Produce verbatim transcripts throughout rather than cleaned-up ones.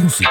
Músico.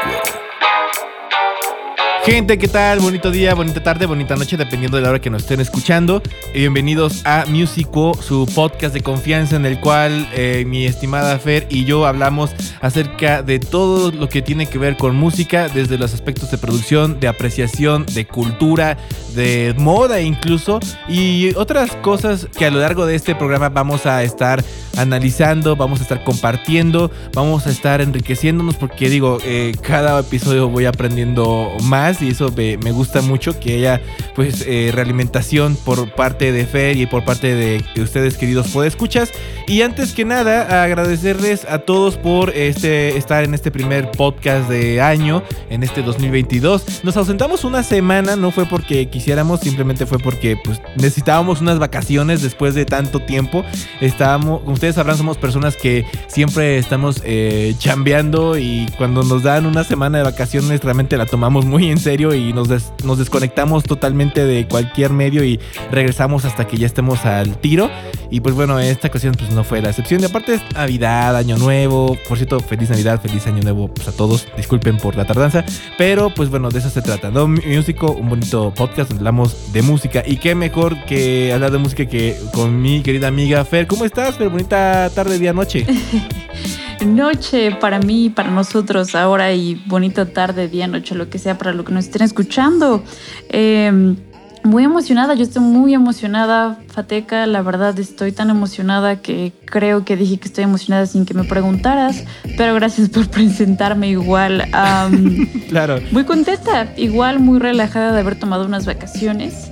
Gente, ¿qué tal? Bonito día, bonita tarde, bonita noche, dependiendo de la hora que nos estén escuchando. Y bienvenidos a Músico, su podcast de confianza en el cual eh, mi estimada Fer y yo hablamos acerca de todo lo que tiene que ver con música, desde los aspectos de producción, de apreciación, de cultura, de moda incluso, y otras cosas que a lo largo de este programa vamos a estar analizando, vamos a estar compartiendo, vamos a estar enriqueciéndonos, porque digo, eh, cada episodio voy aprendiendo más. Y eso me, me gusta mucho, que haya pues eh, realimentación por parte de Fer y por parte de, de ustedes, queridos podescuchas. Y antes que nada, agradecerles a todos por este, estar en este primer podcast de año, en este dos mil veintidós. Nos ausentamos una semana, no fue porque quisiéramos, simplemente fue porque pues necesitábamos unas vacaciones después de tanto tiempo. Estábamos, como ustedes sabrán, somos personas que siempre estamos eh, chambeando, y cuando nos dan una semana de vacaciones realmente la tomamos muy en serio y nos, des, nos desconectamos totalmente de cualquier medio y regresamos hasta que ya estemos al tiro. Y pues bueno, esta ocasión pues no fue la excepción. Y aparte es Navidad, Año Nuevo. Por cierto, feliz Navidad, feliz Año Nuevo pues a todos. Disculpen por la tardanza, pero pues bueno, de eso se trata, ¿no? Músico, un bonito podcast donde hablamos de música. Y qué mejor que hablar de música que con mi querida amiga Fer. ¿Cómo estás, Fer? Bonita tarde, día, noche. Noche para mí, para nosotros ahora, y bonita tarde, día, noche, lo que sea para lo que nos estén escuchando. Eh, muy emocionada, yo estoy muy emocionada, Fateca, la verdad estoy tan emocionada que creo que dije que estoy emocionada sin que me preguntaras, pero gracias por presentarme igual. Um, claro. Muy contenta, igual muy relajada de haber tomado unas vacaciones.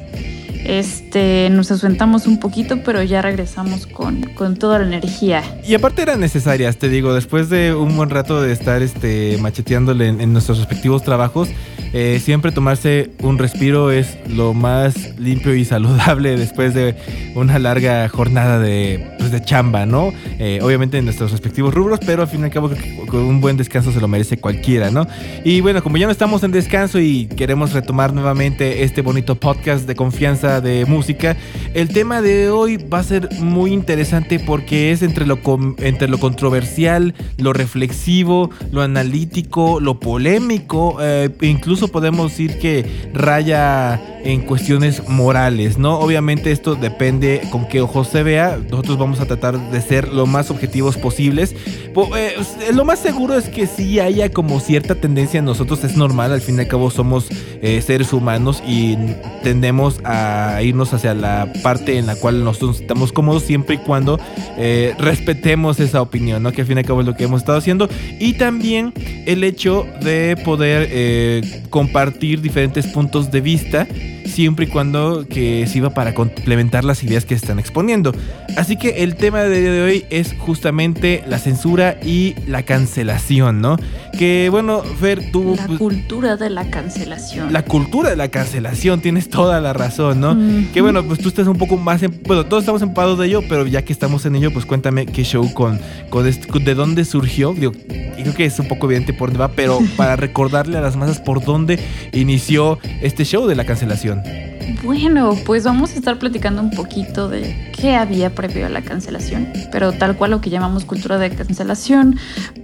Este, nos ausentamos un poquito, pero ya regresamos con, con toda la energía. Y aparte eran necesarias, te digo, después de un buen rato de estar este, macheteándole en, en nuestros respectivos trabajos, eh, siempre tomarse un respiro es lo más limpio y saludable después de una larga jornada de, pues, de chamba, ¿no? Eh, obviamente en nuestros respectivos rubros, pero al fin y al cabo con un buen descanso se lo merece cualquiera, ¿no? Y bueno, como ya no estamos en descanso y queremos retomar nuevamente este bonito podcast de confianza de música, el tema de hoy va a ser muy interesante porque es entre lo, entre lo controversial, lo reflexivo, lo analítico, lo polémico, eh, incluso podemos decir que raya en cuestiones morales, ¿no? Obviamente esto depende con qué ojos se vea. Nosotros vamos a tratar de ser lo más objetivos posibles. Eh, lo más seguro es que sí haya como cierta tendencia en nosotros, es normal, al fin y al cabo somos eh, seres humanos y tendemos a irnos hacia la parte en la cual nosotros estamos cómodos, siempre y cuando eh, respetemos esa opinión, ¿no? Que al fin y al cabo es lo que hemos estado haciendo. Y también el hecho de poder eh, compartir diferentes puntos de vista, siempre y cuando que sirva para complementar las ideas que se están exponiendo. Así que el tema de hoy es justamente la censura y la cancelación, ¿no? Que bueno, Fer, tú... La cultura de la cancelación. La cultura de la cancelación, tienes toda la razón, ¿no? Mm-hmm. Que bueno, pues tú estás un poco más... En, bueno, todos estamos empapados de ello, pero ya que estamos en ello, pues cuéntame qué show con... con este, ¿de dónde surgió? Digo, creo que es un poco evidente por dónde va, pero para recordarle a las masas por dónde inició este show de la cancelación. Bueno, pues vamos a estar platicando un poquito de qué había previo a la cancelación, pero tal cual lo que llamamos cultura de cancelación,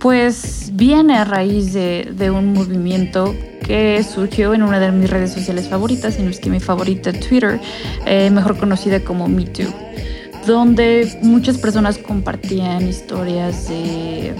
pues viene a raíz de, de un movimiento que surgió en una de mis redes sociales favoritas, y no es que mi favorita, Twitter, eh, mejor conocida como Me Too, donde muchas personas compartían historias de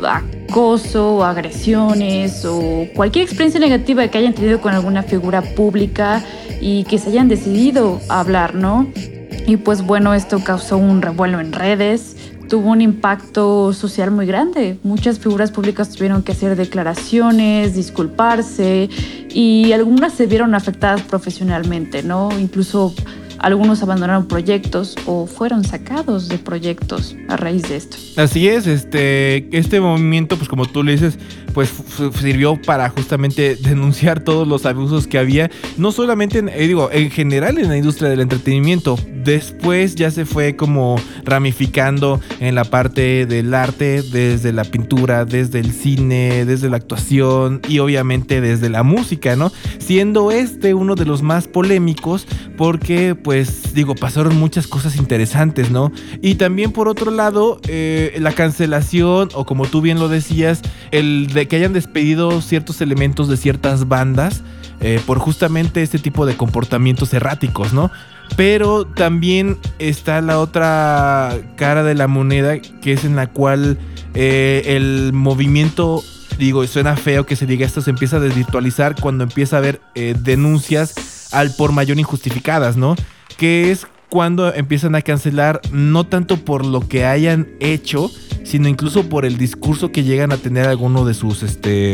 acoso, agresiones o cualquier experiencia negativa que hayan tenido con alguna figura pública y que se hayan decidido a hablar, ¿no? Y pues bueno, esto causó un revuelo en redes, tuvo un impacto social muy grande. Muchas figuras públicas tuvieron que hacer declaraciones, disculparse, y algunas se vieron afectadas profesionalmente, ¿no? Incluso algunos abandonaron proyectos o fueron sacados de proyectos a raíz de esto. Así es, este, este movimiento, pues como tú le dices, pues f- sirvió para justamente denunciar todos los abusos que había, no solamente, en, eh, digo, en general en la industria del entretenimiento. Después ya se fue como ramificando en la parte del arte, desde la pintura, desde el cine, desde la actuación y obviamente desde la música, ¿no? Siendo este uno de los más polémicos porque, pues, pues digo, pasaron muchas cosas interesantes, ¿no? Y también por otro lado, eh, la cancelación, o como tú bien lo decías, el de que hayan despedido ciertos elementos de ciertas bandas eh, por justamente este tipo de comportamientos erráticos, ¿no? Pero también está la otra cara de la moneda, que es en la cual eh, el movimiento, digo, suena feo que se diga esto, se empieza a desvirtualizar cuando empieza a haber eh, denuncias al por mayor injustificadas, ¿no? Que es cuando empiezan a cancelar no tanto por lo que hayan hecho, sino incluso por el discurso que llegan a tener alguno de sus, este...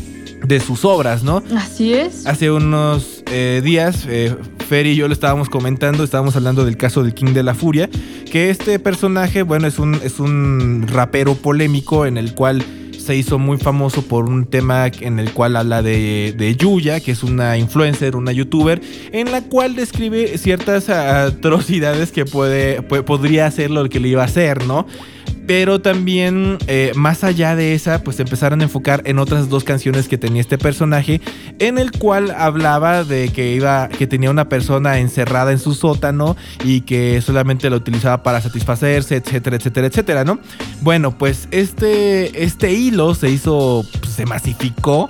de sus obras, ¿no? Así es. Hace unos eh, días, eh, Fer y yo lo estábamos comentando, estábamos hablando del caso del King de la Furia, que este personaje, bueno, es un, es un rapero polémico en el cual se hizo muy famoso por un tema en el cual habla de, de Yuya, que es una influencer, una youtuber, en la cual describe ciertas atrocidades que puede, puede podría hacer lo que le iba a hacer, ¿no? Pero también, eh, más allá de esa, pues empezaron a enfocar en otras dos canciones que tenía este personaje, en el cual hablaba de que iba, que tenía una persona encerrada en su sótano y que solamente la utilizaba para satisfacerse, etcétera, etcétera, etcétera, ¿no? Bueno, pues este, este hilo se hizo, pues, se masificó.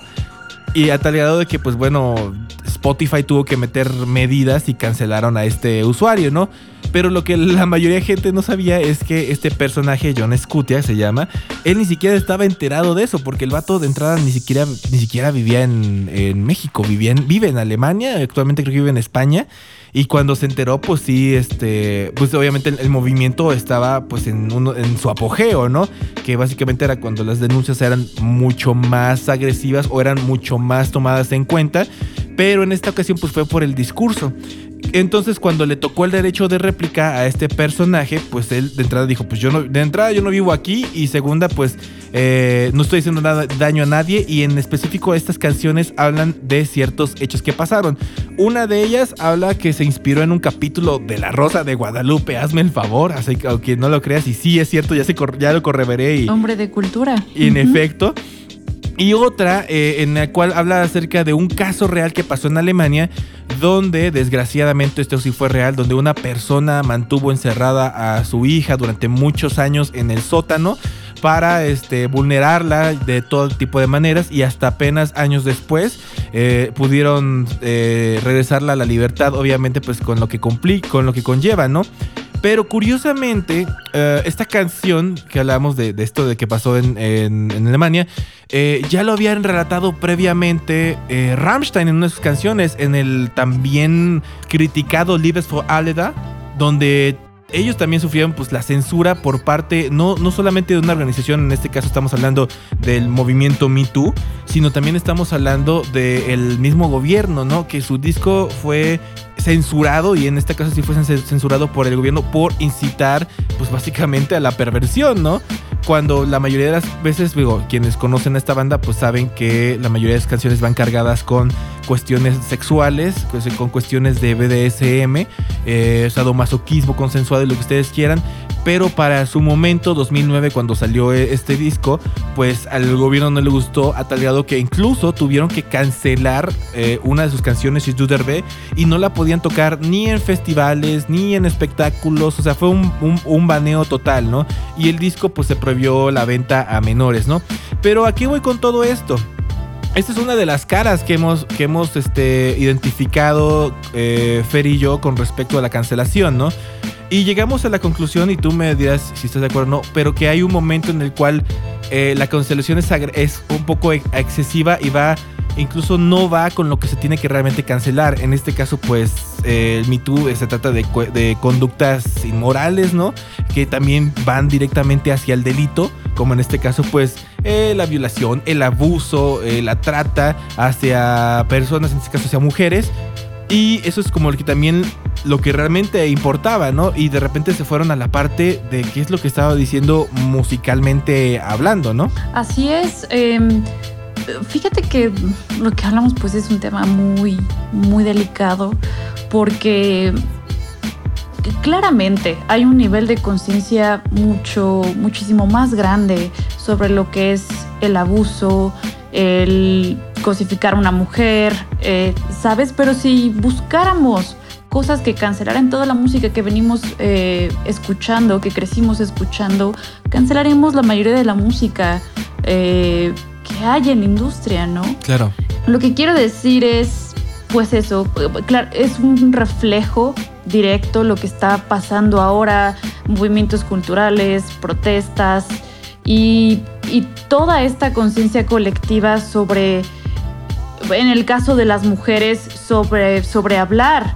Y a tal grado de que, pues bueno, Spotify tuvo que meter medidas y cancelaron a este usuario, ¿no? Pero lo que la mayoría de gente no sabía es que este personaje, John Scutia se llama, él ni siquiera estaba enterado de eso, porque el vato de entrada ni siquiera, ni siquiera vivía en, en México, vivía en, vive en Alemania, actualmente creo que vive en España. Y cuando se enteró, pues sí, este, pues obviamente el, el movimiento estaba pues en, uno, en su apogeo, ¿no? Que básicamente era cuando las denuncias eran mucho más agresivas o eran mucho más tomadas en cuenta. Pero en esta ocasión pues fue por el discurso. Entonces cuando le tocó el derecho de réplica a este personaje, pues él de entrada dijo, pues yo no, de entrada yo no vivo aquí, y segunda pues eh, no estoy haciendo nada, daño a nadie, y en específico estas canciones hablan de ciertos hechos que pasaron. Una de ellas habla que se inspiró en un capítulo de La Rosa de Guadalupe, hazme el favor, así que aunque no lo creas, y sí es cierto, ya, se cor- ya lo corroboré. Y, hombre de cultura. Y en uh-huh. efecto. Y otra eh, en la cual habla acerca de un caso real que pasó en Alemania, donde desgraciadamente esto sí fue real, donde una persona mantuvo encerrada a su hija durante muchos años en el sótano para este, vulnerarla de todo tipo de maneras, y hasta apenas años después eh, pudieron eh, regresarla a la libertad, obviamente pues con lo que compli- con lo que conlleva, ¿no? Pero curiosamente, uh, esta canción que hablamos de, de esto de que pasó en, en, en Alemania, eh, ya lo habían relatado previamente eh, Rammstein en una de sus canciones, en el también criticado Liebes vor alle da, donde ellos también sufrieron pues la censura por parte no, no solamente de una organización, en este caso estamos hablando del movimiento Me Too, sino también estamos hablando del mismo gobierno, ¿no? Que su disco fue censurado, y en este caso sí fue censurado por el gobierno por incitar pues básicamente a la perversión, ¿no? Cuando la mayoría de las veces, digo, quienes conocen a esta banda pues saben que la mayoría de las canciones van cargadas con cuestiones sexuales, con cuestiones de B D S M, eh, sadomasoquismo consensuado y lo que ustedes quieran. Pero para su momento, dos mil nueve, cuando salió este disco, pues al gobierno no le gustó, a tal grado que incluso tuvieron que cancelar eh, una de sus canciones, Ich Derbe, y no la podían tocar ni en festivales, ni en espectáculos. O sea, fue un, un, un baneo total, ¿no? Y el disco pues se prohibió la venta a menores, ¿no? Pero aquí voy con todo esto. Esta es una de las caras que hemos, que hemos este, identificado eh, Fer y yo con respecto a la cancelación, ¿no? Y llegamos a la conclusión, y tú me dirás si estás de acuerdo o no, pero que hay un momento en el cual eh, la cancelación es, agre- es un poco excesiva y va, incluso no va con lo que se tiene que realmente cancelar. En este caso, pues, eh, el Me Too eh, se trata de, de conductas inmorales, ¿no? Que también van directamente hacia el delito, como en este caso, pues, eh, la violación, el abuso, eh, la trata hacia personas, en este caso hacia mujeres. Y eso es como lo que también lo que realmente importaba, ¿no? Y de repente se fueron a la parte de qué es lo que estaba diciendo musicalmente hablando, ¿no? Así es. Eh, fíjate que lo que hablamos pues es un tema muy, muy delicado, porque claramente hay un nivel de conciencia mucho, muchísimo más grande sobre lo que es el abuso, el cosificar a una mujer, eh, ¿sabes? Pero si buscáramos cosas que cancelaran toda la música que venimos eh, escuchando, que crecimos escuchando, cancelaremos la mayoría de la música eh, que hay en la industria, ¿no? Claro. Lo que quiero decir es, pues eso, claro, es un reflejo directo lo que está pasando ahora, movimientos culturales, protestas y, y toda esta conciencia colectiva sobre, en el caso de las mujeres, sobre, sobre hablar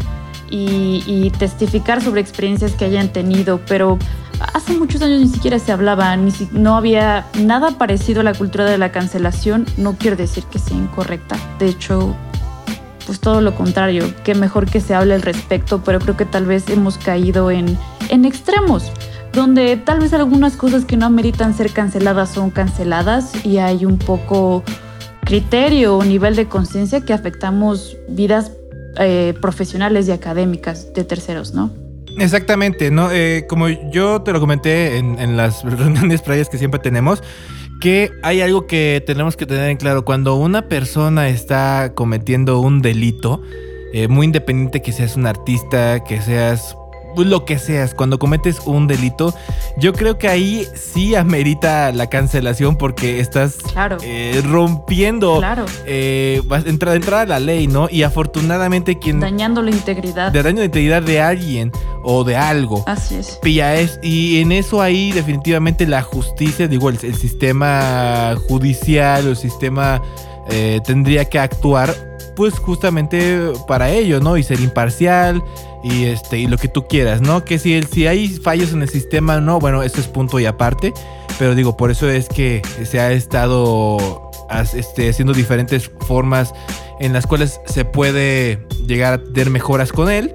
y, y testificar sobre experiencias que hayan tenido, pero hace muchos años ni siquiera se hablaba, ni si, no había nada parecido a la cultura de la cancelación. No quiero decir que sea incorrecta, de hecho, pues todo lo contrario, que mejor que se hable al respecto, pero creo que tal vez hemos caído en, en extremos, donde tal vez algunas cosas que no ameritan ser canceladas son canceladas y hay un poco criterio o nivel de conciencia que afectamos vidas eh, profesionales y académicas de terceros, ¿no? Exactamente, ¿no? Eh, como yo te lo comenté en, en las reuniones previas que siempre tenemos, que hay algo que tenemos que tener en claro. Cuando una persona está cometiendo un delito, eh, muy independiente que seas un artista, que seas lo que seas, cuando cometes un delito, yo creo que ahí sí amerita la cancelación porque estás claro. eh, rompiendo claro. eh, entrada, entrada a la ley, ¿no? Y afortunadamente quien... Dañando la integridad. De daño la integridad de alguien o de algo. Así es. Y, es, y en eso ahí definitivamente la justicia, digo, el, el sistema judicial o el sistema eh, tendría que actuar pues justamente para ello, ¿no? Y ser imparcial y este y lo que tú quieras, ¿no? Que si, el, si hay fallos en el sistema, no, bueno, eso es punto y aparte, pero digo, por eso es que se ha estado este, haciendo diferentes formas en las cuales se puede llegar a tener mejoras con él.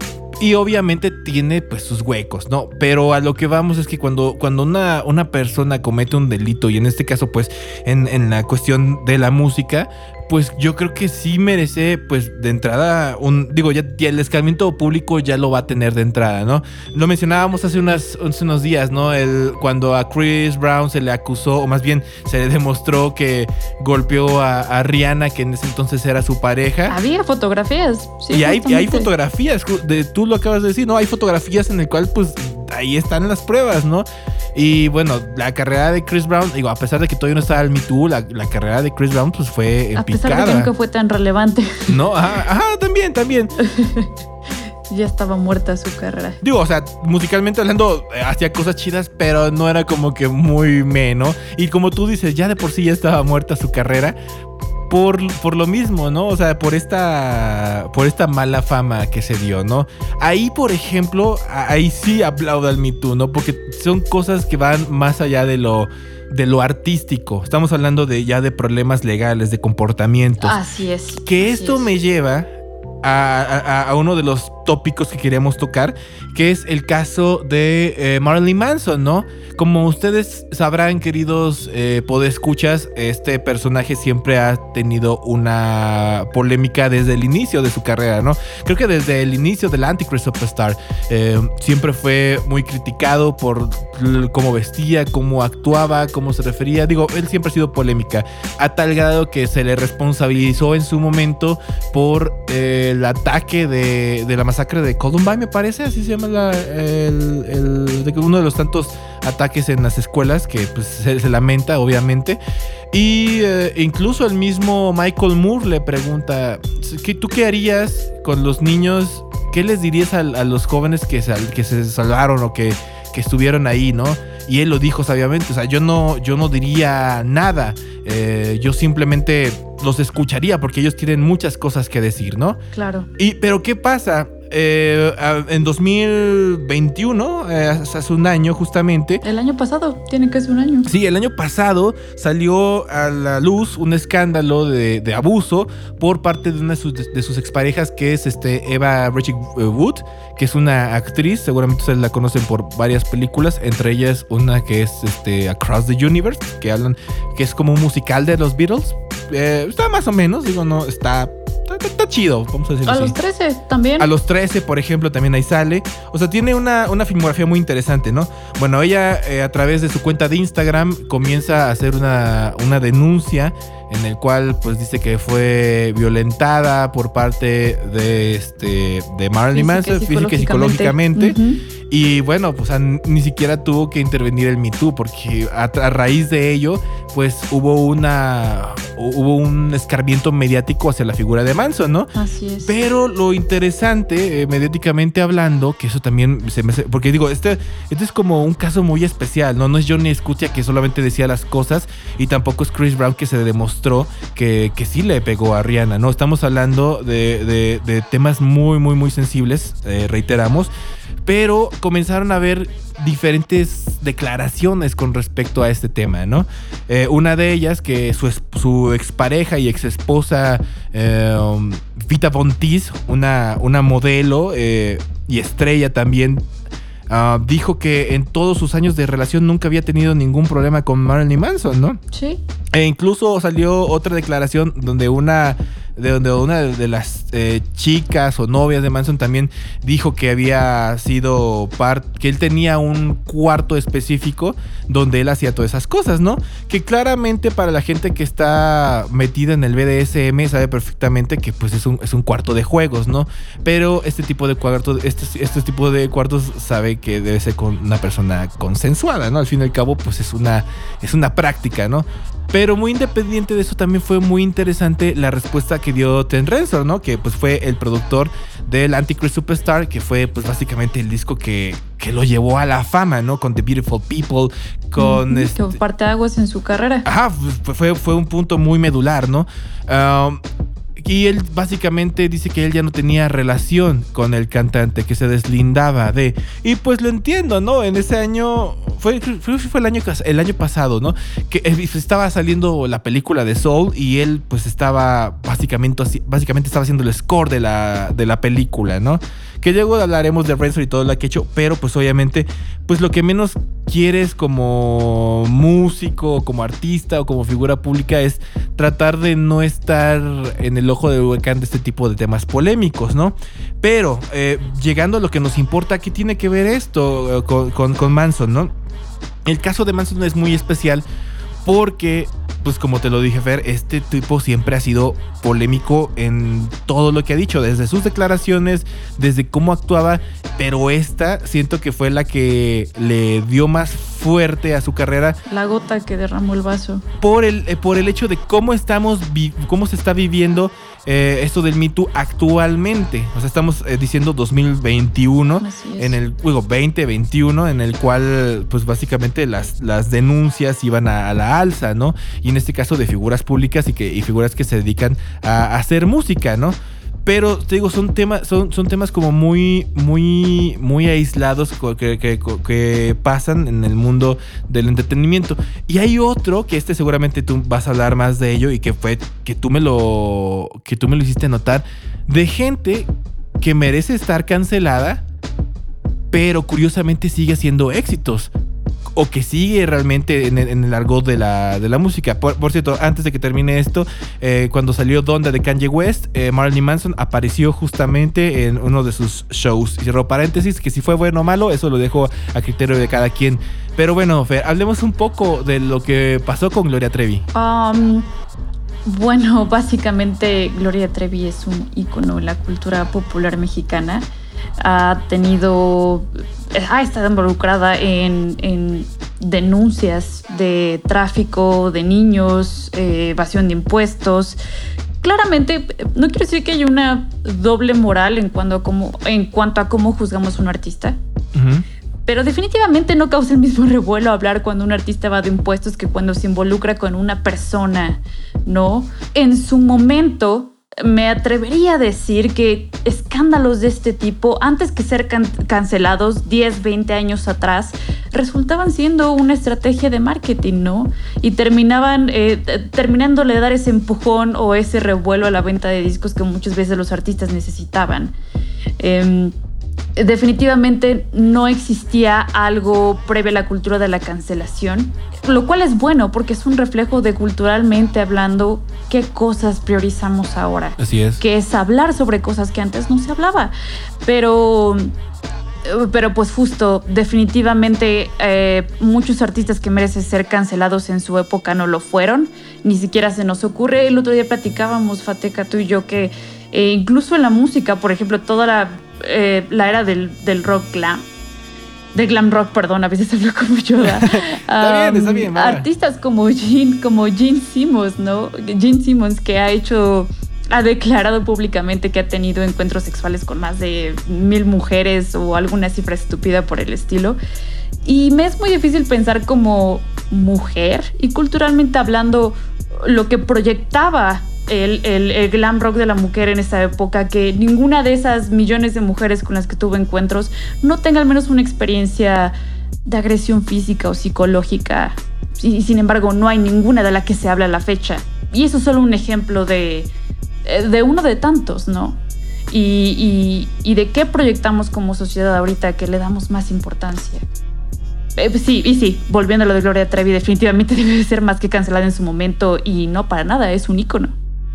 Y obviamente tiene pues sus huecos, ¿no? Pero a lo que vamos es que cuando, cuando una, una persona comete un delito, y en este caso pues en, en la cuestión de la música, pues yo creo que sí merece pues de entrada un, digo, ya, ya el escarmiento público ya lo va a tener de entrada, ¿no? Lo mencionábamos hace, unas, hace unos días, ¿no? El, cuando a Chris Brown se le acusó, o más bien se le demostró que golpeó a, a Rihanna, que en ese entonces era su pareja. Había fotografías. Sí, y hay, hay fotografías, de, tú lo acabas de decir, ¿no? Hay fotografías en el cual pues ahí están las pruebas, ¿no? Y bueno, la carrera de Chris Brown, digo, a pesar de que todavía no estaba el Me Too, la, la carrera de Chris Brown pues fue en a picada. pesar de que nunca fue tan relevante. No, ajá, ajá también, también. Ya estaba muerta su carrera. Digo, o sea, musicalmente hablando, hacía cosas chidas, pero no era como que muy meno. Y como tú dices, ya de por sí ya estaba muerta su carrera. Por, por lo mismo, ¿no? O sea, por esta por esta mala fama que se dio, ¿no? Ahí, por ejemplo, ahí sí aplaudo al Me Too, ¿no? Porque son cosas que van más allá de lo, de lo artístico. Estamos hablando de ya de problemas legales, de comportamientos. Así es. Que así esto es. me lleva a, a, a uno de los tópicos que queríamos tocar, que es el caso de eh, Marilyn Manson, ¿no? Como ustedes sabrán, queridos eh, podescuchas, este personaje siempre ha tenido una polémica desde el inicio de su carrera, ¿no? Creo que desde el inicio del Antichrist Superstar eh, siempre fue muy criticado por cómo vestía, cómo actuaba, cómo se refería. Digo, él siempre ha sido polémica, a tal grado que se le responsabilizó en su momento por eh, el ataque de, de la masacre de Columbine, me parece, así se llama la, el, el, de uno de los tantos ataques en las escuelas que pues, se, se lamenta, obviamente. Y eh, incluso el mismo Michael Moore le pregunta, ¿tú qué harías con los niños? ¿Qué les dirías a, a los jóvenes que, sal, que se salvaron o que, que estuvieron ahí, ¿no? Y él lo dijo sabiamente, o sea, yo no, yo no diría nada, eh, yo simplemente los escucharía porque ellos tienen muchas cosas que decir, ¿no? Claro. Y, pero ¿qué pasa? Eh, en dos mil veintiuno, eh, hace un año justamente. El año pasado, tiene casi un año. Sí, el año pasado salió a la luz un escándalo de, de abuso por parte de una de sus, de sus exparejas, que es este Eva Rachel Wood, que es una actriz, seguramente ustedes la conocen por varias películas, entre ellas una que es este Across the Universe, que hablan, que es como un musical de los Beatles. Eh, está más o menos, digo, no, está... Está, está chido, vamos a decirlo así. A los trece también. A los trece, por ejemplo, también ahí sale. O sea, tiene una, una filmografía muy interesante, ¿no? Bueno, ella eh, a través de su cuenta de Instagram comienza a hacer una, una denuncia en el cual pues dice que fue violentada por parte de este de Marilyn Manson, física y psicológicamente. Uh-huh. Y bueno, pues a, ni siquiera tuvo que intervenir el Me Too, porque a, a raíz de ello, pues hubo una hubo un escarmiento mediático hacia la figura de Manson, ¿no? Así es. Pero lo interesante, eh, mediáticamente hablando, que eso también se me hace, porque digo, este, este es como un caso muy especial, ¿no? No es Johnny Scutia que solamente decía las cosas, y tampoco es Chris Brown que se demostró que, que sí le pegó a Rihanna, ¿no? Estamos hablando de, de, de temas muy, muy, muy sensibles, eh, reiteramos, pero comenzaron a haber diferentes declaraciones con respecto a este tema, ¿no? Eh, una de ellas, que su, su expareja y exesposa eh, Vita Von Teese, una, una modelo eh, y estrella también, uh, dijo que en todos sus años de relación nunca había tenido ningún problema con Marilyn Manson, ¿no? Sí. E incluso salió otra declaración donde una de donde una de las eh, chicas o novias de Manson también dijo que había sido parte, que él tenía un cuarto específico donde él hacía todas esas cosas, ¿no? Que claramente para la gente que está metida en el B D S M sabe perfectamente que pues es un, es un cuarto de juegos, ¿no? Pero este tipo de cuartos, este, este tipo de cuartos sabe que debe ser con una persona consensuada, ¿no? Al fin y al cabo, pues es una, es una práctica, ¿no? Pero muy independiente de eso, también fue muy interesante la respuesta que dio Trent Reznor, ¿no? Que pues fue el productor del Antichrist Superstar, que fue pues básicamente el disco que, que lo llevó a la fama, ¿no? Con The Beautiful People, con... Mm-hmm, este... que parteaguas en su carrera. Ajá, fue, fue un punto muy medular, ¿no? Um, Y él básicamente dice que él ya no tenía relación con el cantante, que se deslindaba de... Y pues lo entiendo, ¿no? En ese año... Fue, fue, fue el, año, el año pasado, ¿no? Que estaba saliendo la película de Soul y él pues estaba básicamente, básicamente estaba haciendo el score de la, de la película, ¿no? Que luego hablaremos de Reznor y todo lo que ha hecho, pero pues obviamente pues lo que menos quieres como músico, como artista o como figura pública es tratar de no estar en el ojo del huracán de este tipo de temas polémicos, ¿no? Pero eh, llegando a lo que nos importa, ¿qué tiene que ver esto con, con, con Manson, ¿no? El caso de Manson es muy especial porque, pues como te lo dije, Fer, este tipo siempre ha sido polémico en todo lo que ha dicho, desde sus declaraciones, desde cómo actuaba, pero esta siento que fue la que le dio más fuerte a su carrera. La gota que derramó el vaso. Por el, eh, por el hecho de cómo estamos, vi- cómo se está viviendo eh, esto del Me Too actualmente. O sea, estamos eh, diciendo dos mil veintiuno, en el juego veinte veintiuno, en el cual, pues básicamente las, las denuncias iban a, a la alza, ¿no? Y en este caso de figuras públicas y, que, y figuras que se dedican a, a hacer música, ¿no? Pero te digo, son temas, son, son temas como muy, muy, muy aislados que, que, que pasan en el mundo del entretenimiento. Y hay otro que este seguramente tú vas a hablar más de ello y que fue que tú me lo, que tú me lo hiciste notar, de gente que merece estar cancelada, pero curiosamente sigue haciendo éxitos. O que sigue realmente en el, en el argot de la, de la música. Por, por cierto, antes de que termine esto, eh, cuando salió Donda de Kanye West, eh, Marilyn Manson apareció justamente en uno de sus shows. Y cerró paréntesis, que si fue bueno o malo, eso lo dejo a criterio de cada quien. Pero bueno, Fer, hablemos un poco de lo que pasó con Gloria Trevi. Um, bueno, básicamente Gloria Trevi es un ícono en la cultura popular mexicana. Ha tenido... ha estado involucrada en, en denuncias de tráfico de niños, eh, evasión de impuestos. Claramente, no quiero decir que haya una doble moral en cuanto a cómo, en cuanto a cómo juzgamos a un artista, uh-huh. Pero definitivamente no causa el mismo revuelo hablar cuando un artista va de impuestos que cuando se involucra con una persona, ¿no? En su momento... me atrevería a decir que escándalos de este tipo, antes que ser can- cancelados diez, veinte años atrás, resultaban siendo una estrategia de marketing, ¿no? Y terminaban eh, terminándole de dar ese empujón o ese revuelo a la venta de discos que muchas veces los artistas necesitaban. Eh, definitivamente no existía algo previo a la cultura de la cancelación, lo cual es bueno porque es un reflejo de, culturalmente hablando, qué cosas priorizamos ahora. Así es. Que es hablar sobre cosas que antes no se hablaba. Pero pero pues justo, definitivamente eh, muchos artistas que merecen ser cancelados en su época no lo fueron, ni siquiera se nos ocurre. El otro día platicábamos, Fateca, tú y yo, que eh, incluso en la música, por ejemplo, toda la, eh, la era del, del rock glam, de glam rock, perdón, a veces hablo como Yoda. Está um, bien, está bien. Mamá. Artistas como Gene, como Gene Simmons, ¿no? Gene Simmons, que ha hecho... ha declarado públicamente que ha tenido encuentros sexuales con más de mil mujeres o alguna cifra estúpida por el estilo. Y me es muy difícil pensar como mujer y culturalmente hablando lo que proyectaba el, el, el glam rock de la mujer en esa época, que ninguna de esas millones de mujeres con las que tuvo encuentros no tenga al menos una experiencia de agresión física o psicológica. Y sin embargo no hay ninguna de la que se habla a la fecha. Y eso es solo un ejemplo de... de uno de tantos, ¿no? Y, y, y de qué proyectamos como sociedad ahorita que le damos más importancia. Eh, sí, y sí, volviendo a lo de Gloria Trevi, definitivamente debe de ser más que cancelada en su momento y no para nada, es un ícono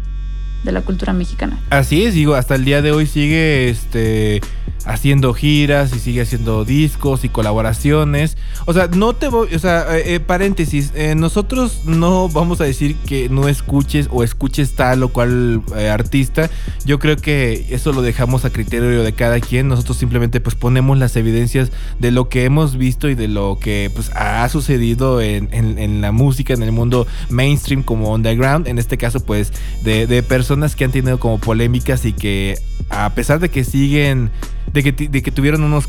de la cultura mexicana. Así es, digo, hasta el día de hoy sigue este, haciendo giras y sigue haciendo discos y colaboraciones. O sea, no te voy, o sea, eh, paréntesis, eh, nosotros no vamos a decir que no escuches o escuches tal o cual eh, artista. Yo creo que eso lo dejamos a criterio de cada quien. Nosotros simplemente pues ponemos las evidencias de lo que hemos visto y de lo que pues ha sucedido en, en, en la música, en el mundo mainstream como underground. En este caso pues de, de personas que han tenido como polémicas y que a pesar de que siguen, de que, de que tuvieron un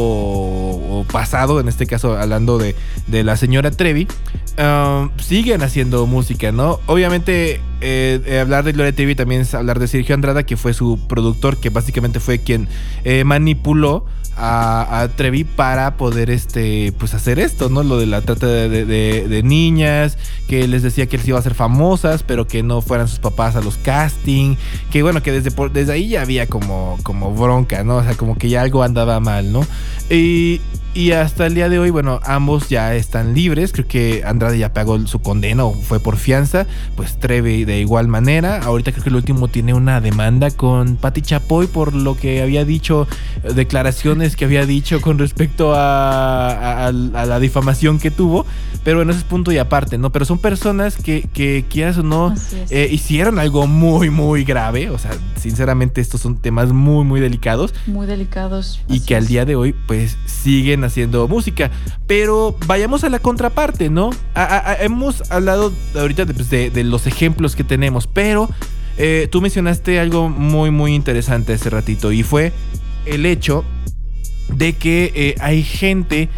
oscuro pasado, en este caso hablando de, de la señora Trevi, um, siguen haciendo música, ¿no? Obviamente eh, eh, hablar de Gloria Trevi también es hablar de Sergio Andrada, que fue su productor, que básicamente fue quien eh, manipuló A, a Trevi para poder este pues hacer esto, ¿no? Lo de la trata de, de, de, de niñas, que les decía que les iba a hacer famosas, pero que no fueran sus papás a los casting, que bueno, que desde, desde ahí ya había como, como bronca, ¿no? O sea, como que ya algo andaba mal, ¿no? Y, y hasta el día de hoy, bueno, ambos ya están libres. Creo que Andrade ya pagó su condena o fue por fianza, pues Trevi de igual manera. Ahorita creo que el último tiene una demanda con Pati Chapoy por lo que había dicho, declaraciones que había dicho con respecto a, a, a la difamación que tuvo, pero bueno, ese es punto y aparte, ¿no? Pero son personas que, que quieras o no, eh, hicieron algo muy, muy grave. O sea, sinceramente estos son temas muy, muy delicados. Muy delicados. Y que al día de hoy, pues, siguen haciendo música. Pero vayamos a la contraparte, ¿no? A, a, a, hemos hablado ahorita de, pues, de, de los ejemplos que tenemos, pero eh, tú mencionaste algo muy, muy interesante hace ratito, y fue el hecho de que eh, hay gente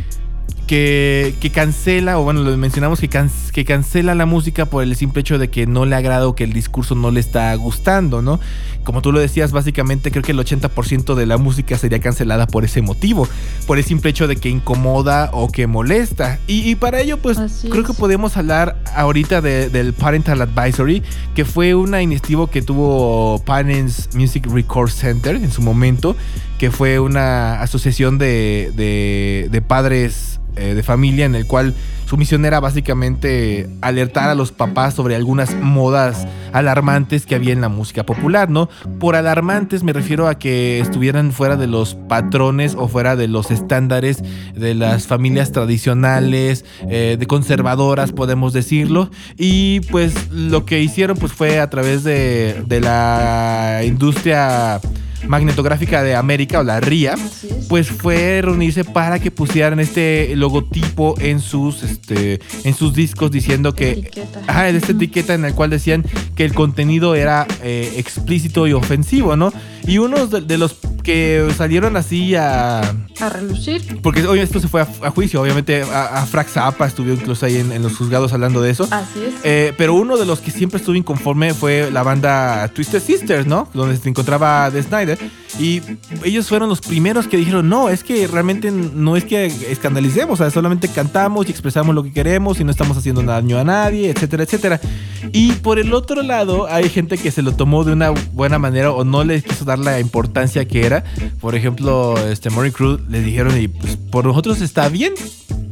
que, que cancela, o bueno, lo mencionamos, que, can, que cancela la música por el simple hecho de que no le agrada o que el discurso no le está gustando, ¿no? Como tú lo decías, básicamente creo que el ochenta por ciento de la música sería cancelada por ese motivo, por el simple hecho de que incomoda o que molesta. Y, y para ello, pues, Así creo es. que podemos hablar ahorita de, del Parental Advisory, que fue una iniciativa que tuvo Parents Music Record Center en su momento, que fue una asociación de, de, de padres eh, de familia, en el cual su misión era básicamente alertar a los papás sobre algunas modas alarmantes que había en la música popular, ¿no? Por alarmantes me refiero a que estuvieran fuera de los patrones o fuera de los estándares de las familias tradicionales, eh, de conservadoras, podemos decirlo. Y pues lo que hicieron pues fue a través de, de la industria magnetográfica de América, o la R I A, pues fue reunirse para que pusieran este logotipo en sus este en sus discos, diciendo que etiqueta. Ajá, esta etiqueta en la cual decían que el contenido era eh, explícito y ofensivo, ¿no? Y unos de, de los que salieron así a a relucir, porque hoy esto se fue a, a juicio, obviamente a, a Frank Zappa estuvo incluso ahí en, en los juzgados hablando de eso. Así es. Eh, pero uno de los que siempre estuvo inconforme fue la banda Twisted Sisters, ¿no? Donde se encontraba The Snyder. Y ellos fueron los primeros que dijeron, no, es que realmente no es que escandalicemos, o sea, solamente cantamos y expresamos lo que queremos y no estamos haciendo daño a nadie, etcétera, etcétera. Y por el otro lado, hay gente que se lo tomó de una buena manera o no le quiso dar la importancia que era. Por ejemplo, este Mötley Crüe le dijeron, y pues por nosotros está bien,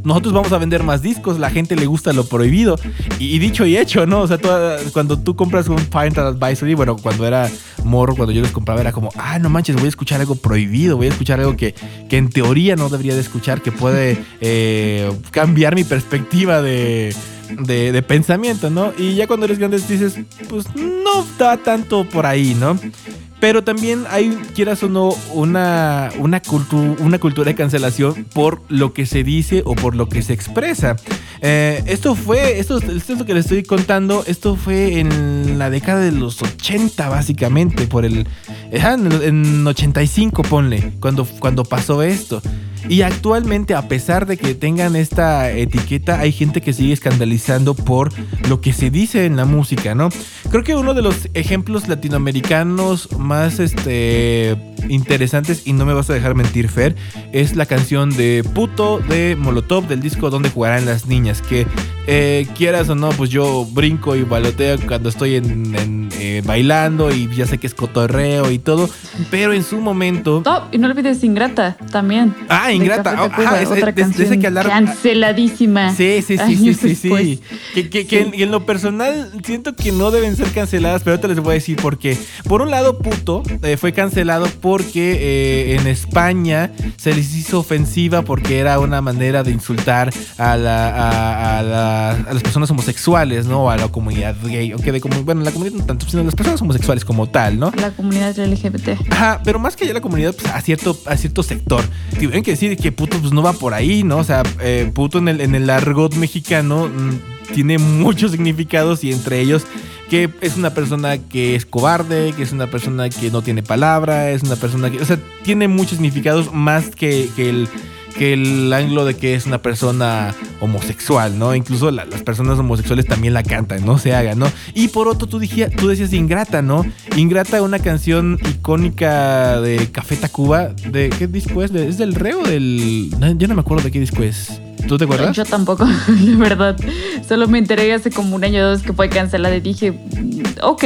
nosotros vamos a vender más discos, la gente le gusta lo prohibido. Y, y dicho y hecho, ¿no? O sea, toda, cuando tú compras un Parental Advisory, bueno, cuando era morro, cuando yo los compraba, era como, ah, no manches, voy a escuchar algo prohibido, voy a escuchar algo que, que en teoría no debería de escuchar, que puede eh, cambiar mi perspectiva de... De, de pensamiento, ¿no? Y ya cuando eres grande dices, pues no da tanto por ahí, ¿no? Pero también hay, quieras o no, una, una, cultu- una cultura de cancelación por lo que se dice o por lo que se expresa. Eh, esto fue, esto, esto es lo que les estoy contando, esto fue en la década de los ochenta, básicamente, por el, eh, en ochenta y cinco, ponle, cuando, cuando pasó esto. Y actualmente, a pesar de que tengan esta etiqueta, hay gente que sigue escandalizando por lo que se dice en la música, ¿no? Creo que uno de los ejemplos latinoamericanos más este, interesantes, y no me vas a dejar mentir, Fer, es la canción de Puto de Molotov, del disco Donde Jugarán las Niñas, que eh, quieras o no, pues yo brinco y baloteo cuando estoy en, en, eh, bailando, y ya sé que es cotorreo y todo, pero en su momento... Oh, y no olvides Ingrata también. Ah, Ingrata, oh, ajá, es, otra es, canción es, es que hablar... canceladísima. Sí, sí, sí, sí, sí, sí. Que, que, que sí. En, en lo personal siento que no deben ser canceladas, pero ahorita les voy a decir por qué. Por un lado, Puto eh, fue cancelado porque eh, en España se les hizo ofensiva porque era una manera de insultar a, la, a, a, la, a las personas homosexuales, ¿no? A la comunidad gay, okay, de como, bueno, la comunidad no tanto, sino a las personas homosexuales como tal, ¿no? La comunidad L G B T. Ajá, pero más que ya la comunidad, pues a cierto, a cierto sector. Tienen que decir que Puto pues no va por ahí, ¿no? O sea, eh, Puto en el, en el argot mexicano mmm, tiene muchos significados, y entre ellos que es una persona que es cobarde, que es una persona que no tiene palabra, es una persona que... O sea, tiene muchos significados más que, que el... que el ángulo de que es una persona homosexual, ¿no? Incluso la, las personas homosexuales también la cantan, no se hagan, ¿no? Y por otro, tú, dijía, tú decías Ingrata, ¿no? Ingrata, una canción icónica de Café Tacuba. ¿De qué disco es? ¿Es del Re o del...? No, yo no me acuerdo de qué disco es. ¿Tú te acuerdas? Yo tampoco, de verdad. Solo me enteré hace como un año o dos que fue cancelada y dije, ok.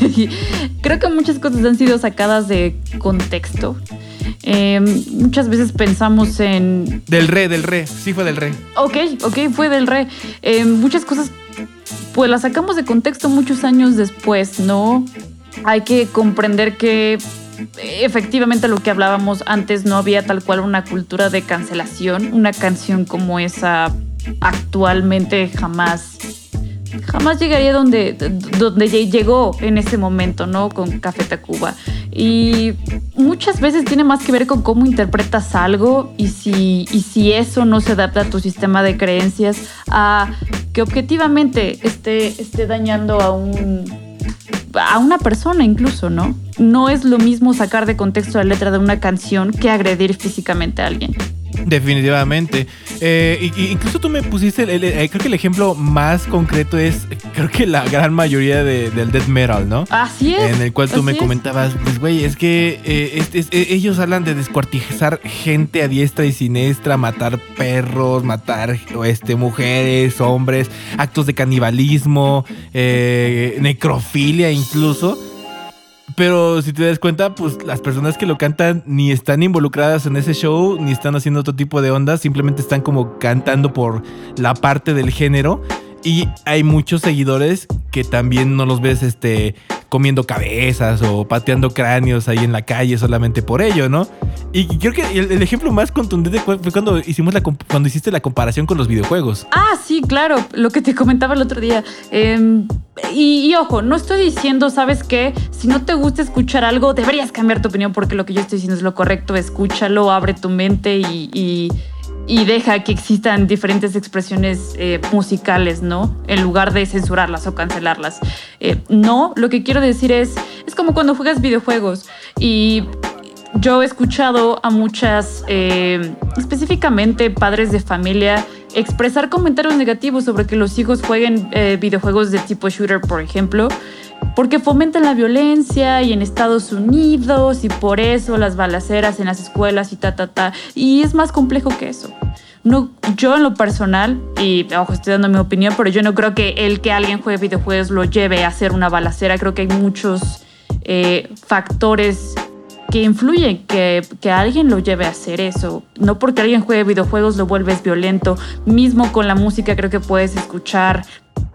Creo que muchas cosas han sido sacadas de contexto. Eh, muchas veces pensamos en... Del Re, del Re, sí fue del Re. Ok, ok, fue del Re. Eh, muchas cosas pues las sacamos de contexto muchos años después, ¿no? Hay que comprender que efectivamente lo que hablábamos antes, no había tal cual una cultura de cancelación. Una canción como esa actualmente jamás... jamás llegaría donde, donde llegó en ese momento, ¿no? Con Café Tacuba. Y muchas veces tiene más que ver con cómo interpretas algo y si, y si eso no se adapta a tu sistema de creencias, a que objetivamente esté, esté dañando a un... a una persona incluso, ¿no? No es lo mismo sacar de contexto la letra de una canción que agredir físicamente a alguien. Definitivamente. Eh, y, y incluso tú me pusiste, el, el, el, creo que el ejemplo más concreto es, creo que la gran mayoría de, del death metal, ¿no? Así es. En el cual tú así me es. comentabas, pues güey, es que eh, es, es, es, ellos hablan de descuartizar gente a diestra y siniestra, matar perros, matar este, mujeres, hombres, actos de canibalismo, eh, necrofilia incluso. Pero si te das cuenta, pues las personas que lo cantan ni están involucradas en ese show, ni están haciendo otro tipo de ondas, simplemente están como cantando por la parte del género. Y hay muchos seguidores que también no los ves este, comiendo cabezas o pateando cráneos ahí en la calle solamente por ello, ¿no? Y creo que el, el ejemplo más contundente fue cuando hicimos la cuando hiciste la comparación con los videojuegos. Ah, sí, claro, lo que te comentaba el otro día. Eh, y, y ojo, no estoy diciendo, ¿sabes qué? Si no te gusta escuchar algo, deberías cambiar tu opinión, porque lo que yo estoy diciendo es lo correcto. Escúchalo, abre tu mente y... y Y deja que existan diferentes expresiones eh, musicales, ¿no? En lugar de censurarlas o cancelarlas. Eh, no, lo que quiero decir es, es como cuando juegas videojuegos. Y yo he escuchado a muchas, eh, específicamente padres de familia, expresar comentarios negativos sobre que los hijos jueguen eh, videojuegos de tipo shooter, por ejemplo, porque fomentan la violencia y en Estados Unidos y por eso las balaceras en las escuelas y ta, ta, ta. Y es más complejo que eso. No, yo en lo personal, y ojo, estoy dando mi opinión, pero yo no creo que el que alguien juegue videojuegos lo lleve a hacer una balacera. Creo que hay muchos eh, factores que influye que, que alguien lo lleve a hacer eso. No porque alguien juegue videojuegos lo vuelves violento. Mismo con la música creo que puedes escuchar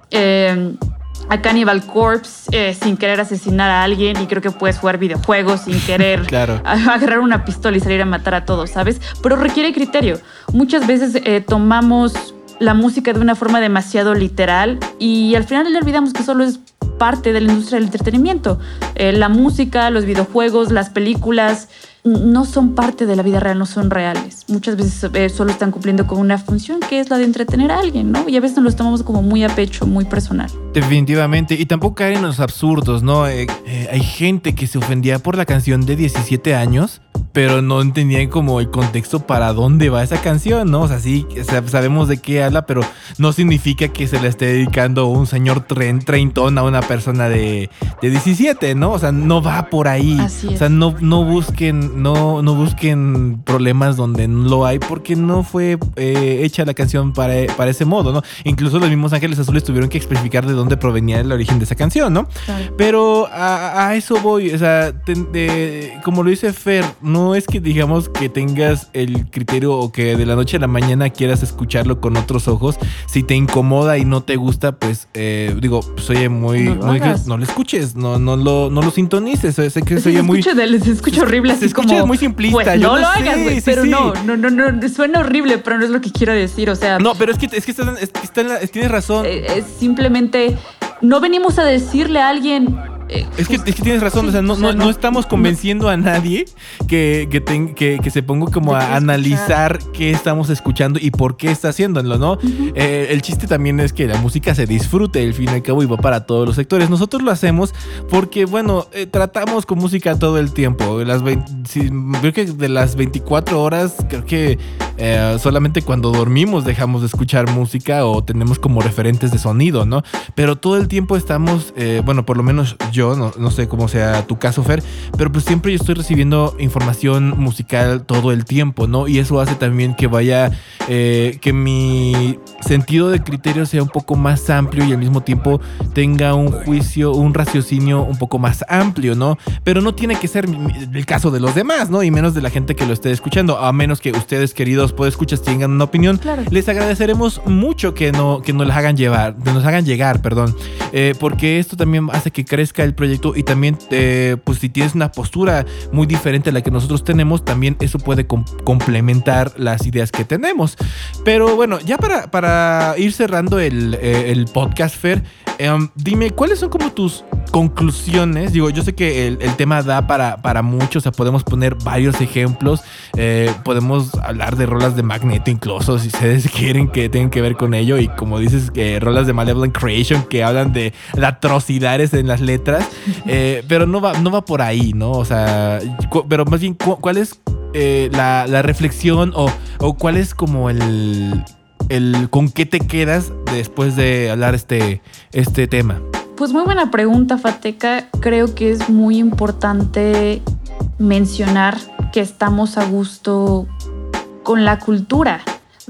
eh, a Cannibal Corpse eh, sin querer asesinar a alguien, y creo que puedes jugar videojuegos sin querer claro. agarrar una pistola y salir a matar a todos, ¿sabes? Pero requiere criterio. Muchas veces eh, tomamos la música de una forma demasiado literal y al final le olvidamos que solo es parte de la industria del entretenimiento. Eh, la música, los videojuegos, las películas no son parte de la vida real, no son reales. Muchas veces eh, solo están cumpliendo con una función que es la de entretener a alguien, ¿no? Y a veces nos lo tomamos como muy a pecho, muy personal. Definitivamente. Y tampoco caer en los absurdos, ¿no? Eh, eh, hay gente que se ofendía por la canción de diecisiete años, pero no entendían como el contexto para dónde va esa canción, ¿no? O sea, sí, sabemos de qué habla, pero no significa que se le esté dedicando un señor treintón a una persona de, de diecisiete, ¿no? O sea, no va por ahí. Así es. O sea, no, no busquen, no, no busquen problemas donde no lo hay, porque no fue eh, hecha la canción para, para ese modo, ¿no? Incluso los mismos Ángeles Azules tuvieron que especificar de dónde provenía el origen de esa canción, ¿no? Claro. Pero a, a eso voy, o sea, te, de, como lo dice Fer, no es que digamos que tengas el criterio o que de la noche a la mañana quieras escucharlo con otros ojos. Si te incomoda y no te gusta, pues eh, digo, pues oye, muy, no lo, muy hagas. no lo escuches, no, no lo, no lo sintonices. Sé que se oye muy, escucha, de, se escucha horrible, así se escucha como muy simplista. Pues yo no lo, lo hagas, güey. Sí, pero sí. no, no, no, no, suena horrible, pero no es lo que quiero decir. O sea, no, pero es que es que está, es que está en la, tienes razón. Eh, es simplemente no venimos a decirle a alguien. Eh, es, que, es que tienes razón, sí, o sea, no, o sea, no, no, no estamos convenciendo no. a nadie que, que, ten, que, que se ponga como a analizar escuchar. qué estamos escuchando y por qué está haciéndolo, ¿no? Uh-huh. Eh, el chiste también es que la música se disfrute, al fin y al cabo, y va para todos los sectores. Nosotros lo hacemos porque, bueno, eh, tratamos con música todo el tiempo. Las veinte, sí, creo que de las veinticuatro horas, creo que eh, solamente cuando dormimos dejamos de escuchar música o tenemos como referentes de sonido, ¿no? Pero todo el tiempo estamos, eh, bueno, por lo menos yo Yo, no, no sé cómo sea tu caso, Fer, pero pues siempre yo estoy recibiendo información musical todo el tiempo, ¿no? Y eso hace también que vaya, eh, que mi sentido de criterio sea un poco más amplio y al mismo tiempo tenga un juicio, un raciocinio un poco más amplio, ¿no? Pero no tiene que ser el caso de los demás, ¿no? Y menos de la gente que lo esté escuchando, a menos que ustedes, queridos podescuchas, tengan una opinión. Claro. Les agradeceremos mucho que, no, que nos las hagan llevar, que nos hagan llegar, perdón, eh, porque esto también hace que crezca el proyecto y también eh, pues si tienes una postura muy diferente a la que nosotros tenemos, también eso puede com- complementar las ideas que tenemos. Pero bueno, ya para, para ir cerrando el, eh, el podcast, Fer, eh, dime, ¿cuáles son como tus conclusiones? Digo, yo sé que el, el tema da para, para mucho, o sea, podemos poner varios ejemplos, eh, podemos hablar de rolas de Magneto incluso, si ustedes quieren que tengan que ver con ello, y como dices, que rolas de Malevolent Creation que hablan de, de atrocidades en las letras, eh, pero no va, no va por ahí, ¿no? O sea, cu- pero más bien, cu- ¿cuál es eh, la, la reflexión o, o cuál es como el, el con qué te quedas después de hablar este, este tema? Pues muy buena pregunta, Fateca. Creo que es muy importante mencionar que estamos a gusto con la cultura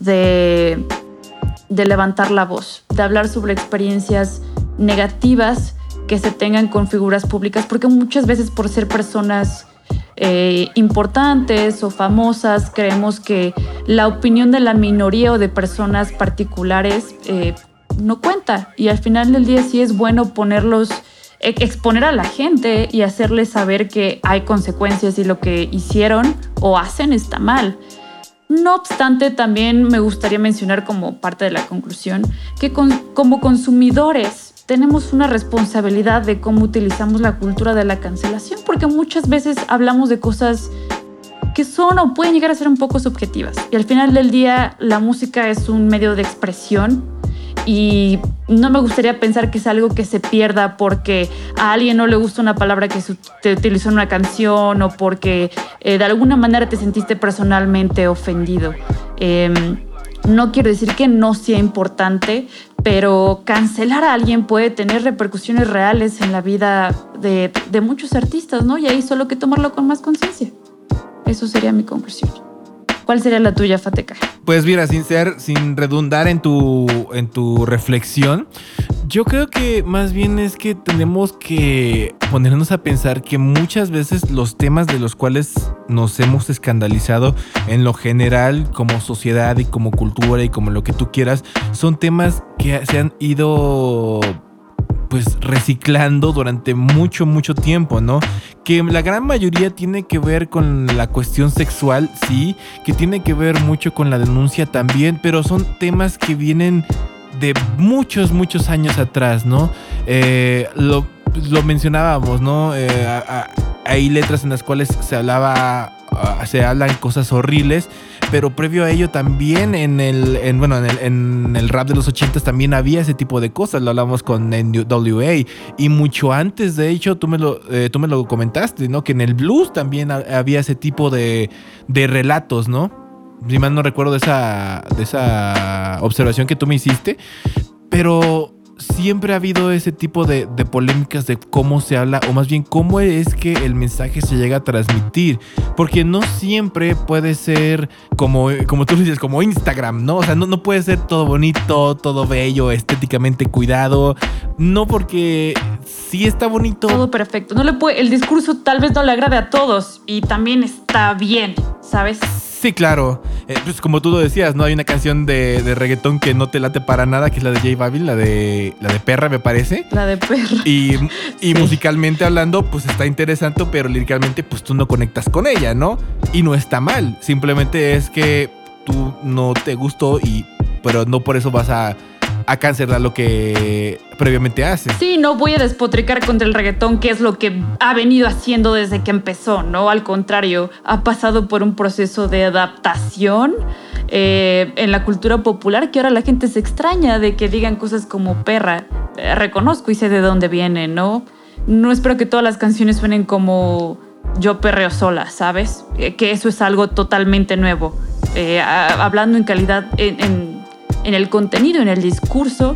de, de levantar la voz, de hablar sobre experiencias negativas que se tengan con figuras públicas, porque muchas veces por ser personas eh, importantes o famosas, creemos que la opinión de la minoría o de personas particulares eh, no cuenta, y al final del día sí es bueno ponerlos, exponer a la gente y hacerles saber que hay consecuencias y lo que hicieron o hacen está mal. No obstante, también me gustaría mencionar como parte de la conclusión que con, como consumidores tenemos una responsabilidad de cómo utilizamos la cultura de la cancelación, porque muchas veces hablamos de cosas que son o pueden llegar a ser un poco subjetivas, y al final del día la música es un medio de expresión y no me gustaría pensar que es algo que se pierda porque a alguien no le gusta una palabra que se utilizó en una canción o porque eh, de alguna manera te sentiste personalmente ofendido. Eh, no quiero decir que no sea importante, pero cancelar a alguien puede tener repercusiones reales en la vida de, de muchos artistas, ¿no? Y ahí solo hay que tomarlo con más conciencia. Eso sería mi conclusión. ¿Cuál sería la tuya, Fateca? Pues mira, sin ser, sin redundar en tu, en tu reflexión, Yo creo que más bien es que tenemos que ponernos a pensar que muchas veces los temas de los cuales nos hemos escandalizado en lo general como sociedad y como cultura y como lo que tú quieras, son temas que se han ido pues reciclando durante mucho, mucho tiempo, ¿no? Que la gran mayoría tiene que ver con la cuestión sexual, sí, que tiene que ver mucho con la denuncia también, pero son temas que vienen de muchos, muchos años atrás, ¿no? Eh, lo, lo mencionábamos, ¿no? Eh, a, a, hay letras en las cuales se hablaba, uh, se hablan cosas horribles, pero previo a ello también en el, en, bueno, en el, en el rap de los ochentas también había ese tipo de cosas. Lo hablamos con N W A y mucho antes, de hecho, tú me lo, eh, tú me lo comentaste, ¿no? Que en el blues también había ese tipo de, de relatos, ¿no? Si mal no recuerdo de esa, de esa observación que tú me hiciste, pero siempre ha habido ese tipo de, de polémicas de cómo se habla, o más bien cómo es que el mensaje se llega a transmitir, porque no siempre puede ser como, como tú dices, como Instagram, ¿no? O sea, no, no puede ser todo bonito, todo bello, estéticamente cuidado, no, porque sí está bonito. Todo perfecto. No le puede, el discurso tal vez no le agrade a todos y también está bien, ¿sabes? Sí, claro. Eh, pues como tú lo decías, ¿no? Hay una canción de, de reggaetón que no te late para nada, que es la de J Balvin, la de, la de Perra, me parece. La de Perra. Y, y sí. musicalmente hablando, pues está interesante, pero líricamente, pues tú no conectas con ella, ¿no? Y no está mal. Simplemente es que tú no te gustó, y, pero no por eso vas a, a cancelar lo que previamente haces. Sí, no voy a despotricar contra el reggaetón, que es lo que ha venido haciendo desde que empezó, ¿no? Al contrario, ha pasado por un proceso de adaptación eh, en la cultura popular, que ahora la gente se extraña de que digan cosas como perra. Eh, reconozco y sé de dónde viene, ¿no? No espero que todas las canciones suenen como yo perreo sola, ¿sabes? Eh, que eso es algo totalmente nuevo. Eh, a, hablando en calidad, en, en, en el contenido, en el discurso,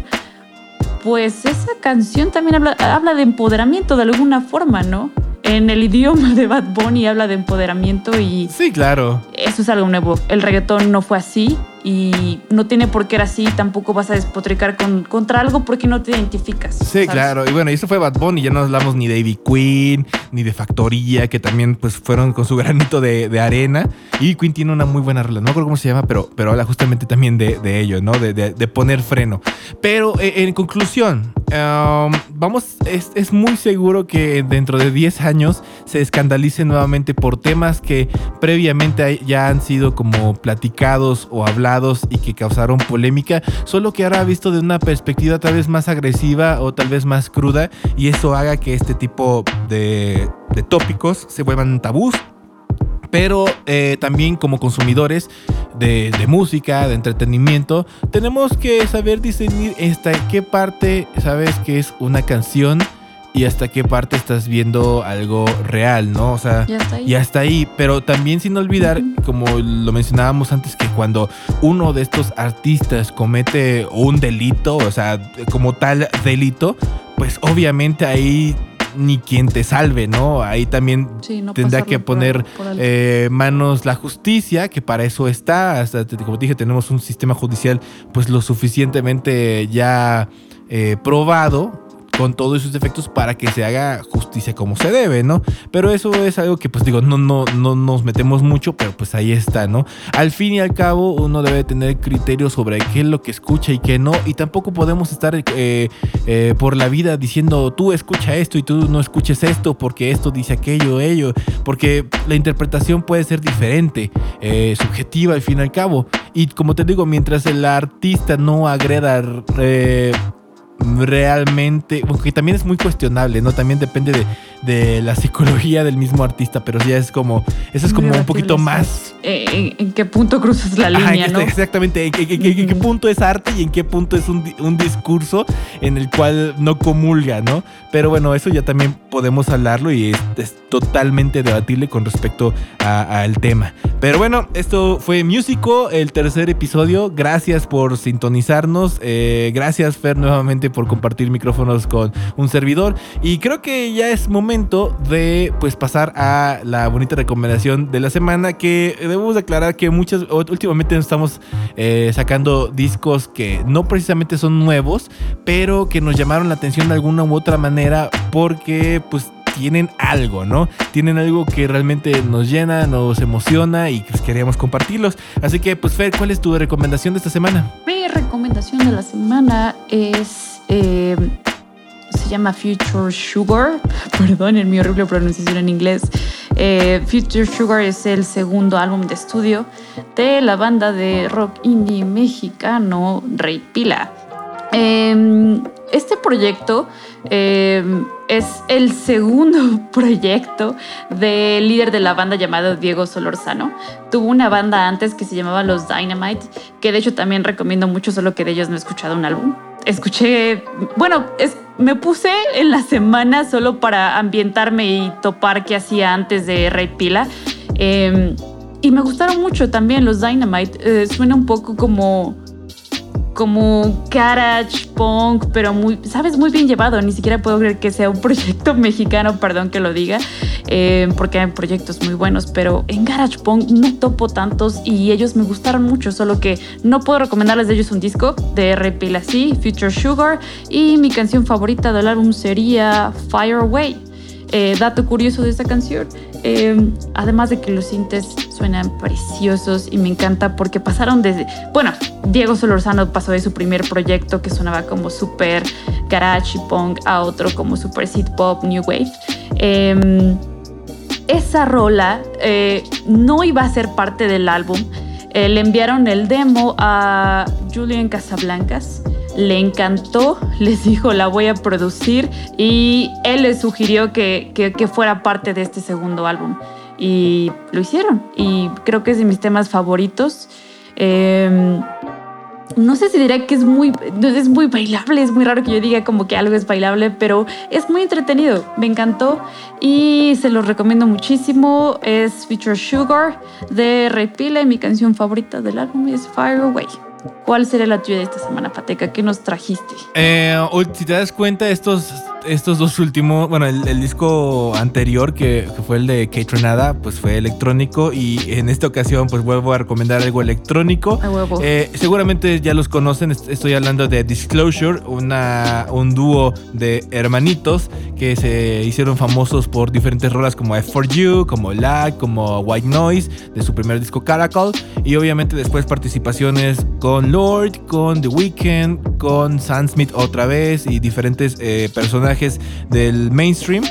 pues esa canción también habla, habla de empoderamiento de alguna forma, ¿no? En el idioma de Bad Bunny habla de empoderamiento y... Sí, claro. Eso es algo nuevo. El reggaetón no fue así y no tiene por qué ser así. Tampoco vas a despotricar con, contra algo porque no te identificas. Sí, ¿sabes? Claro. Y bueno, y eso fue Bad Bunny. Ya no hablamos ni de Ivy Queen, ni de Factoría, que también pues fueron con su granito de, de arena. Y Queen tiene una muy buena relación. No recuerdo cómo se llama, pero, pero habla justamente también de, de ello, ¿no? De, de, de poner freno. Pero eh, en conclusión, um, vamos, es, es muy seguro que dentro de diez años se escandalice nuevamente por temas que previamente hay, ya han sido como platicados o hablados y que causaron polémica, solo que ahora visto de una perspectiva tal vez más agresiva o tal vez más cruda, y eso haga que este tipo de, de tópicos se vuelvan tabús. Pero eh, también como consumidores de, de música, de entretenimiento, tenemos que saber discernir hasta qué parte sabes que es una canción y hasta qué parte estás viendo algo real, ¿no? O sea, ya está ahí. Ya está ahí. Pero también sin olvidar, uh-huh. como lo mencionábamos antes, que cuando uno de estos artistas comete un delito, o sea, como tal delito, pues obviamente ahí ni quien te salve, ¿no? Ahí también sí, no tendrá que poner por, por eh, manos la justicia, que para eso está. Hasta, como te dije, tenemos un sistema judicial pues lo suficientemente ya eh, probado, con todos sus defectos, para que se haga justicia como se debe, ¿no? Pero eso es algo que, pues digo, no, no, no nos metemos mucho, pero pues ahí está, ¿no? Al fin y al cabo, uno debe tener criterios sobre qué es lo que escucha y qué no, y tampoco podemos estar eh, eh, por la vida diciendo, tú escucha esto y tú no escuches esto, porque esto dice aquello, ello, porque la interpretación puede ser diferente, eh, subjetiva al fin y al cabo. Y como te digo, mientras el artista no agreda eh, realmente, porque también es muy cuestionable, ¿no? También depende de, de la psicología del mismo artista, pero ya es como, eso es como un poquito más... ¿En, en qué punto cruzas la línea, Ajá, no? Exactamente, ¿En, en, en, en, en qué punto es arte y en qué punto es un, un discurso en el cual no comulga, ¿no? Pero bueno, eso ya también podemos hablarlo y es, es totalmente debatible con respecto al tema. Pero bueno, esto fue Músico, el tercer episodio. Gracias por sintonizarnos, eh, gracias Fer nuevamente por compartir micrófonos con un servidor. Y creo que ya es momento de pues pasar a la bonita recomendación de la semana, que debemos aclarar que muchas últimamente estamos eh, sacando discos que no precisamente son nuevos, pero que nos llamaron la atención de alguna u otra manera porque pues tienen algo, ¿no? Tienen algo que realmente nos llena, nos emociona y pues queríamos compartirlos. Así que, pues, Fer, ¿cuál es tu recomendación de esta semana? Mi recomendación de la semana es... Eh, se llama Future Sugar. Perdonen mi horrible pronunciación en inglés. Eh, Future Sugar es el segundo álbum de estudio de la banda de rock indie mexicano Rey Pila. Eh, este proyecto eh, es el segundo proyecto del líder de la banda llamado Diego Solórzano. Tuvo una banda antes que se llamaba Los Dynamite, que de hecho también recomiendo mucho, solo que de ellos no he escuchado un álbum. Escuché, bueno, es, me puse en la semana solo para ambientarme y topar qué hacía antes de Rey Pila. Eh, y me gustaron mucho también los Dynamite. Eh, suena un poco como... como garage punk, pero muy, sabes, muy bien llevado. Ni siquiera puedo creer que sea un proyecto mexicano, perdón que lo diga, eh, porque hay proyectos muy buenos, pero en garage punk no topo tantos y ellos me gustaron mucho, solo que no puedo recomendarles de ellos un disco. De Rey Pila sí, Future Sugar, y mi canción favorita del álbum sería Fire Away. Eh, dato curioso de esta canción, eh, además de que los sintes suenan preciosos y me encanta porque pasaron desde... Bueno, Diego Solórzano pasó de su primer proyecto que sonaba como super garage y punk a otro como super synth pop, new wave. Eh, esa rola eh, no iba a ser parte del álbum. Eh, le enviaron el demo a Julian Casablancas. Le encantó, les dijo la voy a producir y él les sugirió que, que, que fuera parte de este segundo álbum y lo hicieron y creo que es de mis temas favoritos. Eh, no sé si diré que es muy, es muy bailable, es muy raro que yo diga como que algo es bailable, pero es muy entretenido, me encantó y se los recomiendo muchísimo. Es Future Sugar de Rey Pila y mi canción favorita del álbum es Fire Away. ¿Cuál sería la tuya de esta semana, Pateca? ¿Qué nos trajiste? Eh, si te das cuenta, estos, estos dos últimos, bueno, el, el disco anterior que, que fue el de Kaytranada, pues fue electrónico y en esta ocasión pues vuelvo a recomendar algo electrónico. A huevo. Eh, seguramente ya los conocen, estoy hablando de Disclosure, una, un dúo de hermanitos que se hicieron famosos por diferentes rolas como F four You, como Lag, como White Noise, de su primer disco Caracol, y obviamente después participaciones con Lord, con The Weeknd, con Sam Smith otra vez y diferentes eh, personajes del mainstream.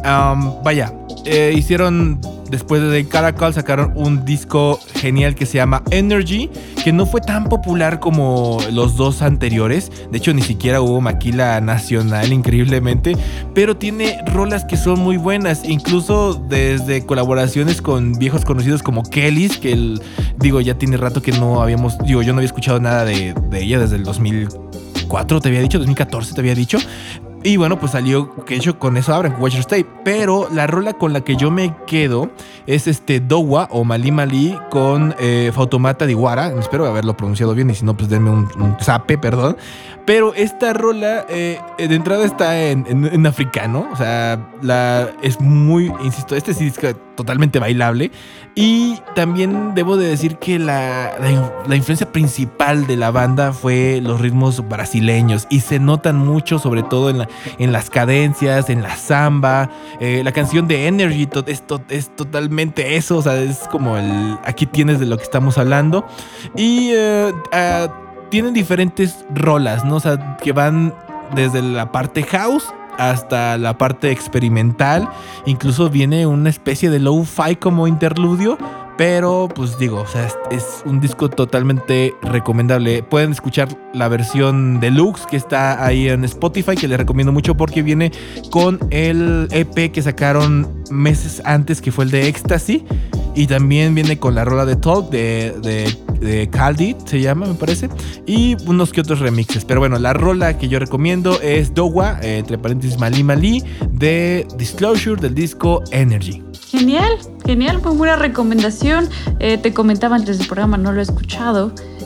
Um, vaya, eh, hicieron después de Caracol, sacaron un disco genial que se llama Energy, que no fue tan popular como los dos anteriores. De hecho, ni siquiera hubo maquila nacional, increíblemente, pero tiene rolas que son muy buenas, incluso desde colaboraciones con viejos conocidos como Kellys, que el, digo, ya tiene rato que no habíamos, digo, yo no había escuchado nada de, de ella desde el dos mil cuatro, te había dicho, dos mil catorce te había dicho. Y bueno, pues salió, que de hecho con eso abren, Watch Your Stay. Pero la rola con la que yo me quedo es este Dowa o Mali Mali con eh, Fautomata Diwara. Espero haberlo pronunciado bien y si no, pues denme un, un zape, perdón. Pero esta rola eh, de entrada está en, en, en africano. O sea, la, es muy, insisto, este sí es totalmente bailable. Y también debo de decir que la, la, la influencia principal de la banda fue los ritmos brasileños. Y se notan mucho, sobre todo en, la, en las cadencias, en la samba. Eh, la canción de Energy to, es, to, es totalmente eso. O sea, es como el... Aquí tienes de lo que estamos hablando. Y... Uh, uh, tienen diferentes rolas, ¿no? O sea, que van desde la parte house hasta la parte experimental. Incluso viene una especie de lo-fi como interludio. Pero, pues digo, o sea, es, es un disco totalmente recomendable. Pueden escuchar la versión deluxe que está ahí en Spotify, que les recomiendo mucho porque viene con el E P que sacaron meses antes, que fue el de Ecstasy. Y también viene con la rola de Talk de, de, de Caldi, se llama, me parece. Y unos que otros remixes. Pero bueno, la rola que yo recomiendo es Dowa, eh, entre paréntesis Mali Mali, de Disclosure, del disco Energy. Genial, genial, muy buena recomendación. Eh, te comentaba antes del programa, no lo he escuchado.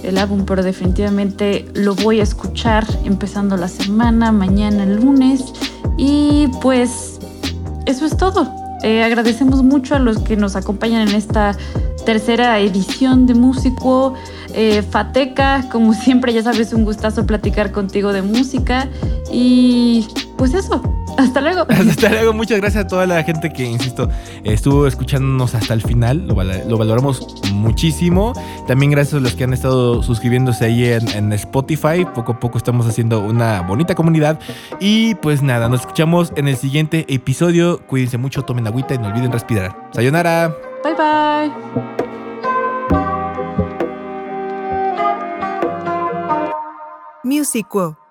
el álbum, pero definitivamente lo voy a escuchar empezando la semana, mañana, el lunes. Y pues eso es todo. Eh, agradecemos mucho a los que nos acompañan en esta tercera edición de Músico. Eh, Fateca, como siempre, ya sabes, un gustazo platicar contigo de música. Y pues eso, hasta luego. Hasta luego, muchas gracias a toda la gente que, insisto, estuvo escuchándonos hasta el final. Lo, val- lo valoramos muchísimo. También gracias a los que han estado suscribiéndose ahí en, en Spotify. Poco a poco estamos haciendo una bonita comunidad. Y pues nada, nos escuchamos en el siguiente episodio. Cuídense mucho, tomen agüita y no olviden respirar. Sayonara. Bye bye. Musiquo.